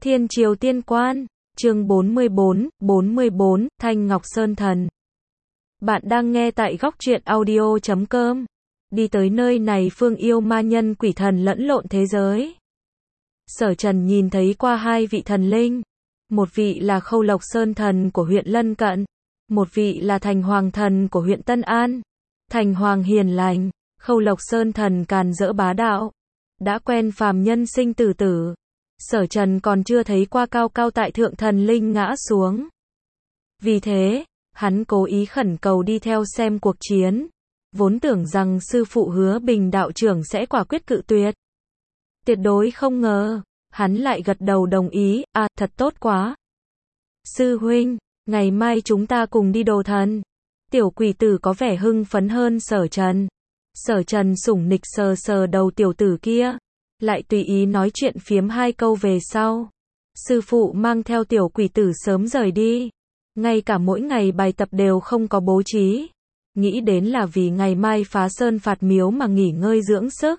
Thiên Triều Tiên Quan, chương 44, Thanh Ngọc Sơn Thần. Bạn đang nghe tại góc truyện audio.com. Đi tới nơi này phương yêu ma nhân quỷ thần lẫn lộn thế giới. Sở Trần nhìn thấy qua hai vị thần linh. Một vị là Khâu Lộc Sơn Thần của huyện lân cận. Một vị là Thành Hoàng Thần của huyện Tân An. Thành Hoàng hiền lành, Khâu Lộc Sơn Thần càn rỡ bá đạo. Đã quen phàm nhân sinh tử tử. Sở Trần còn chưa thấy qua cao cao tại thượng thần linh ngã xuống. Vì thế, hắn cố ý khẩn cầu đi theo xem cuộc chiến. Vốn tưởng rằng sư phụ Hứa Bình đạo trưởng sẽ quả quyết cự tuyệt. Tuyệt đối không ngờ, hắn lại gật đầu đồng ý, thật tốt quá. Sư huynh, ngày mai chúng ta cùng đi đồ thần. Tiểu quỷ tử có vẻ hưng phấn hơn Sở Trần. Sở Trần sủng nịch sờ sờ đầu tiểu tử kia. Lại tùy ý nói chuyện phiếm hai câu về sau. Sư phụ mang theo tiểu quỷ tử sớm rời đi. Ngay cả mỗi ngày bài tập đều không có bố trí. Nghĩ đến là vì ngày mai phá sơn phạt miếu mà nghỉ ngơi dưỡng sức.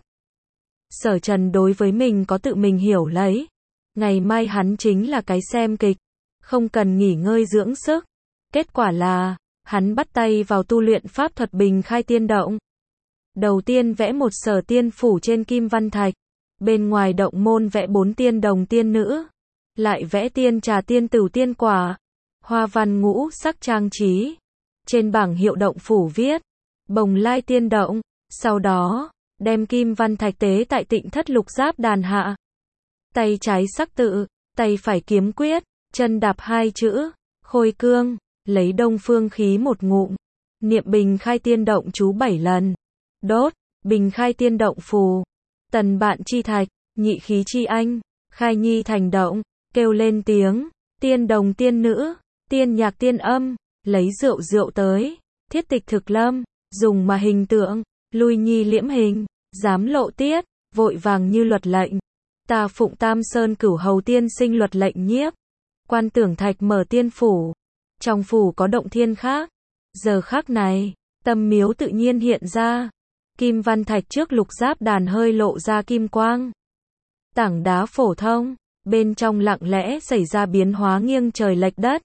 Sở Trần đối với mình có tự mình hiểu lấy. Ngày mai hắn chính là cái xem kịch. Không cần nghỉ ngơi dưỡng sức. Kết quả là, hắn bắt tay vào tu luyện pháp thuật bình khai tiên động. Đầu tiên vẽ một sở tiên phủ trên kim văn thạch. Bên ngoài động môn vẽ 4 tiên đồng tiên nữ. Lại vẽ tiên trà tiên tửu tiên quả. Hoa văn ngũ sắc trang trí. Trên bảng hiệu động phủ viết. Bồng lai tiên động. Sau đó, đem kim văn thạch tế tại Tịnh Thất Lục Giáp đàn hạ. Tay trái sắc tự, tay phải kiếm quyết, chân đạp hai chữ, khôi cương, lấy đông phương khí một ngụm. Niệm bình khai tiên động chú 7 lần. Đốt, bình khai tiên động phù. Tần bạn chi thạch, nhị khí chi anh, khai nhi thành động, kêu lên tiếng, tiên đồng tiên nữ, tiên nhạc tiên âm, lấy rượu tới, thiết tịch thực lâm, dùng mà hình tượng, lui nhi liễm hình, dám lộ tiết, vội vàng như luật lệnh. Ta phụng Tam Sơn Cửu Hầu tiên sinh luật lệnh nhiếp. Quan tưởng thạch mở tiên phủ. Trong phủ có động thiên khác. Giờ khắc này, tâm miếu tự nhiên hiện ra. Kim văn thạch trước lục giáp đàn hơi lộ ra kim quang. Tảng đá phổ thông, bên trong lặng lẽ xảy ra biến hóa nghiêng trời lệch đất.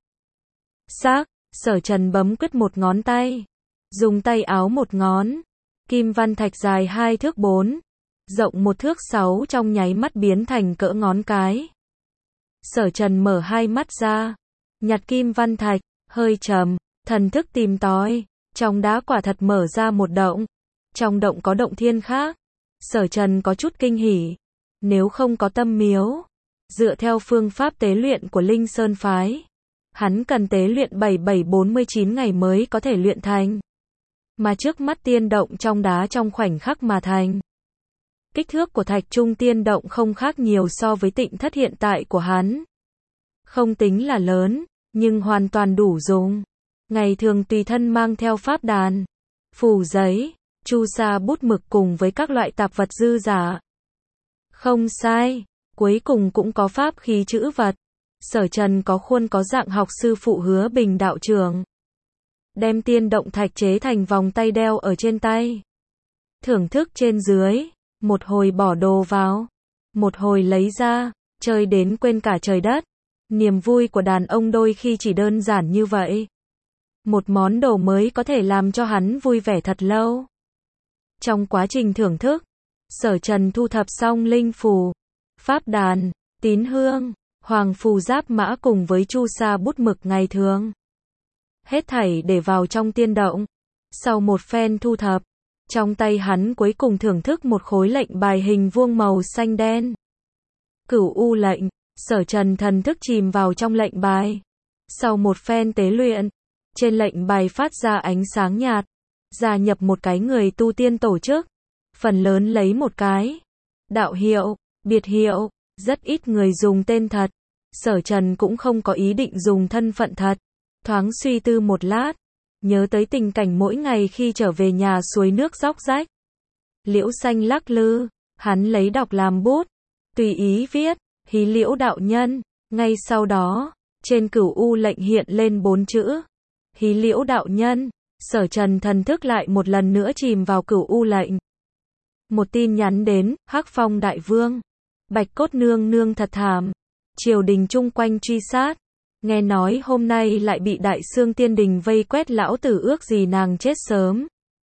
Sở Trần bấm quyết một ngón tay. Dùng tay áo một ngón. Kim văn thạch dài 2 thước 4. Rộng 1 thước 6 trong nháy mắt biến thành cỡ ngón cái. Sở Trần mở hai mắt ra. Nhặt kim văn thạch, hơi trầm, thần thức tìm tòi. Trong đá quả thật mở ra một động. Trong động có động thiên khác. Sở Trần có chút kinh hỉ. Nếu không có tâm miếu, dựa theo phương pháp tế luyện của Linh Sơn Phái, hắn cần tế luyện 7749 ngày mới có thể luyện thành. Mà trước mắt tiên động trong đá trong khoảnh khắc mà thành. Kích thước của thạch trung tiên động không khác nhiều so với Tịnh Thất hiện tại của hắn. Không tính là lớn, nhưng hoàn toàn đủ dùng. Ngày thường tùy thân mang theo pháp đàn, phù giấy, chu sa bút mực cùng với các loại tạp vật dư giả. Không sai, cuối cùng cũng có pháp khí chữ vật. Sở Trần có khuôn có dạng học sư phụ Hứa Bình đạo trưởng. Đem tiên động thạch chế thành vòng tay đeo ở trên tay. Thưởng thức trên dưới, một hồi bỏ đồ vào, một hồi lấy ra, chơi đến quên cả trời đất. Niềm vui của đàn ông đôi khi chỉ đơn giản như vậy. Một món đồ mới có thể làm cho hắn vui vẻ thật lâu. Trong quá trình thưởng thức, Sở Trần thu thập xong linh phù, pháp đàn, tín hương, hoàng phù giáp mã cùng với chu sa bút mực ngày thường. Hết thảy để vào trong tiên động. Sau một phen thu thập, trong tay hắn cuối cùng thưởng thức một khối lệnh bài hình vuông màu xanh đen. Cửu U lệnh, Sở Trần thần thức chìm vào trong lệnh bài. Sau một phen tế luyện, trên lệnh bài phát ra ánh sáng nhạt. Gia nhập một cái người tu tiên tổ chức. Phần lớn lấy một cái đạo hiệu, biệt hiệu, rất ít người dùng tên thật. Sở Trần cũng không có ý định dùng thân phận thật. Thoáng suy tư một lát, nhớ tới tình cảnh mỗi ngày khi trở về nhà suối nước róc rách. Liễu xanh lắc lư, hắn lấy đọc làm bút, tùy ý viết, Hí Liễu đạo nhân. Ngay sau đó, trên Cửu U lệnh hiện lên 4 chữ. Hí Liễu đạo nhân. Sở Trần thần thức lại một lần nữa chìm vào Cửu U lệnh. Một tin nhắn đến, Hắc Phong đại vương. Bạch cốt nương nương thật thảm. triều đình chung quanh truy sát. Nghe nói hôm nay lại bị Đại Xương Tiên Đình vây quét, lão tử ước gì nàng chết sớm.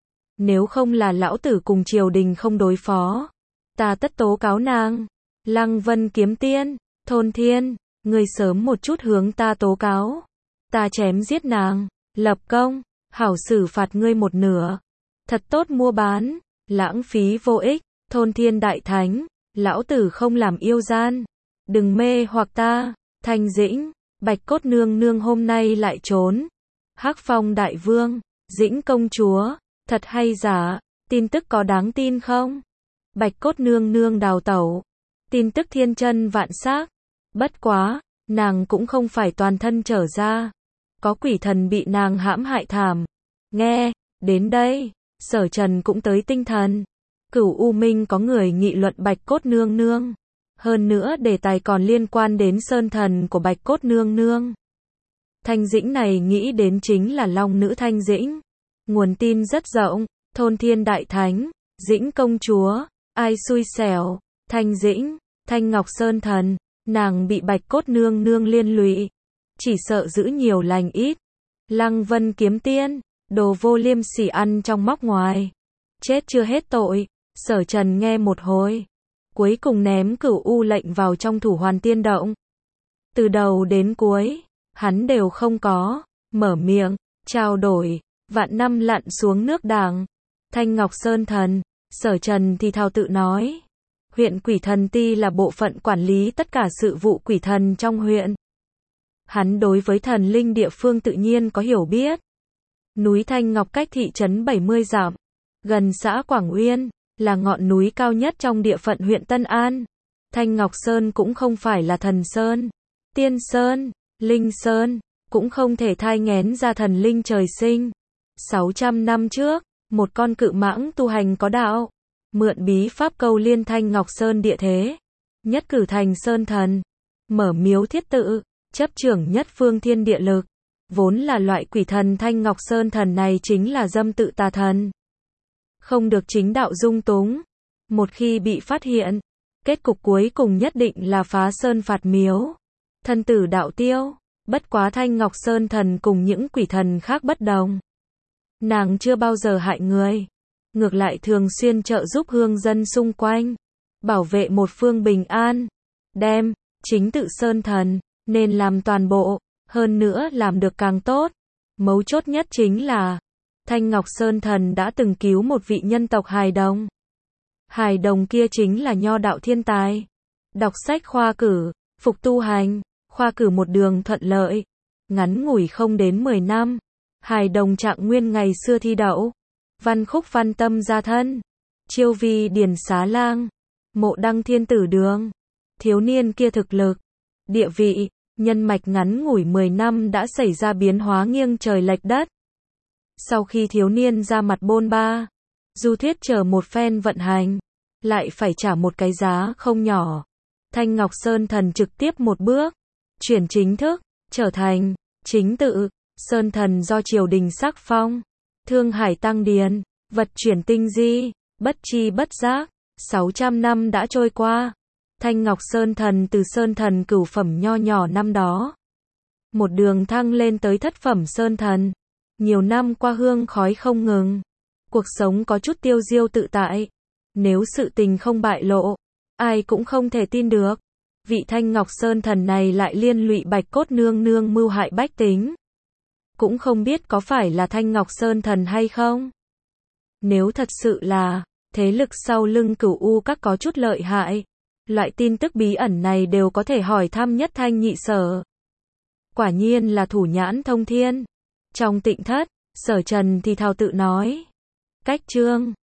Nếu không là lão tử cùng triều đình không đối phó, ta tất tố cáo nàng. Lăng Vân Kiếm Tiên, Thôn Thiên, ngươi sớm một chút hướng ta tố cáo. Ta chém giết nàng, lập công, hảo xử phạt ngươi một nửa. Thật tốt mua bán, lãng phí vô ích. Thôn Thiên Đại Thánh, lão tử không làm yêu gian. Đừng mê hoặc ta. Thanh Dĩnh, Bạch Cốt Nương Nương hôm nay lại trốn. Hắc Phong Đại Vương, Dĩnh Công Chúa, thật hay giả, tin tức có đáng tin không? Bạch Cốt Nương Nương đào tẩu, tin tức thiên chân vạn xác. Bất quá, nàng cũng không phải toàn thân trở ra. Có quỷ thần bị nàng hãm hại thảm. Nghe, đến đây, Sở Trần cũng tới tinh thần. Cửu U Minh có người nghị luận Bạch Cốt Nương Nương. Hơn nữa đề tài còn liên quan đến sơn thần của Bạch Cốt Nương Nương. Thanh Dĩnh này nghĩ đến chính là Long Nữ Thanh Dĩnh. Nguồn tin rất rộng, Thôn Thiên Đại Thánh, Dĩnh Công Chúa, ai xui xẻo, Thanh Dĩnh, Thanh Ngọc Sơn Thần, nàng bị Bạch Cốt Nương Nương liên lụy. Chỉ sợ giữ nhiều lành ít. Lăng Vân Kiếm Tiên, đồ vô liêm sỉ ăn trong móc ngoài. Chết chưa hết tội. Sở Trần nghe một hồi, cuối cùng ném Cửu U lệnh vào trong Thủ Hoàn Tiên Động. Từ đầu đến cuối, hắn đều không có mở miệng trao đổi. Vạn năm lặn xuống nước đàng. Thanh Ngọc Sơn Thần, Sở Trần thì thào tự nói. Huyện Quỷ Thần Ti là bộ phận quản lý tất cả sự vụ quỷ thần trong huyện. Hắn đối với thần linh địa phương tự nhiên có hiểu biết. Núi Thanh Ngọc cách thị trấn 70 dặm, gần xã Quảng Uyên, là ngọn núi cao nhất trong địa phận huyện Tân An. Thanh Ngọc Sơn cũng không phải là thần sơn, tiên sơn, linh sơn, cũng không thể thai nghén ra thần linh trời sinh. 600 năm trước, một con cự mãng tu hành có đạo, mượn bí pháp câu liên Thanh Ngọc Sơn địa thế, nhất cử thành sơn thần, mở miếu thiết tự, chấp trưởng nhất phương thiên địa lực. Vốn là loại quỷ thần Thanh Ngọc Sơn Thần này chính là dâm tự tà thần. Không được chính đạo dung túng. Một khi bị phát hiện, kết cục cuối cùng nhất định là phá sơn phạt miếu, thân tử đạo tiêu. Bất quá Thanh Ngọc Sơn Thần cùng những quỷ thần khác bất đồng. Nàng chưa bao giờ hại người, ngược lại thường xuyên trợ giúp hương dân xung quanh, bảo vệ một phương bình an. Đem chính tự Sơn Thần nên làm toàn bộ, hơn nữa làm được càng tốt. Mấu chốt nhất chính là Thanh Ngọc Sơn Thần đã từng cứu một vị nhân tộc hài đồng. Hài đồng kia chính là nho đạo thiên tài, đọc sách khoa cử, phục tu hành, khoa cử một đường thuận lợi. Ngắn ngủi không đến 10 năm, hài đồng Trạng Nguyên ngày xưa thi đậu, văn khúc văn tâm gia thân, chiêu vi điển xá lang, mộ đăng thiên tử đường. Thiếu niên kia thực lực, địa vị, nhân mạch ngắn ngủi 10 năm đã xảy ra biến hóa nghiêng trời lệch đất. Sau khi thiếu niên ra mặt bôn ba, du thuyết chờ một phen vận hành, lại phải trả một cái giá không nhỏ. Thanh Ngọc Sơn Thần trực tiếp một bước, chuyển chính thức, trở thành chính tự Sơn Thần do triều đình sắc phong. Thương Hải tăng điền, vật chuyển tinh di, bất chi bất giác, 600 năm đã trôi qua. Thanh Ngọc Sơn Thần từ Sơn Thần cửu phẩm nho nhỏ năm đó, một đường thăng lên tới thất phẩm Sơn Thần. Nhiều năm qua hương khói không ngừng, cuộc sống có chút tiêu diêu tự tại. Nếu sự tình không bại lộ, ai cũng không thể tin được. Vị Thanh Ngọc Sơn Thần này lại liên lụy Bạch Cốt Nương Nương mưu hại bách tính. Cũng không biết có phải là Thanh Ngọc Sơn Thần hay không. Nếu thật sự là, thế lực sau lưng Cửu U Các có chút lợi hại, loại tin tức bí ẩn này đều có thể hỏi thăm Nhất Thanh Nhị Sở. Quả nhiên là thủ nhãn thông thiên. Trong Tịnh Thất, Sở Trần thì thào tự nói. Cách chương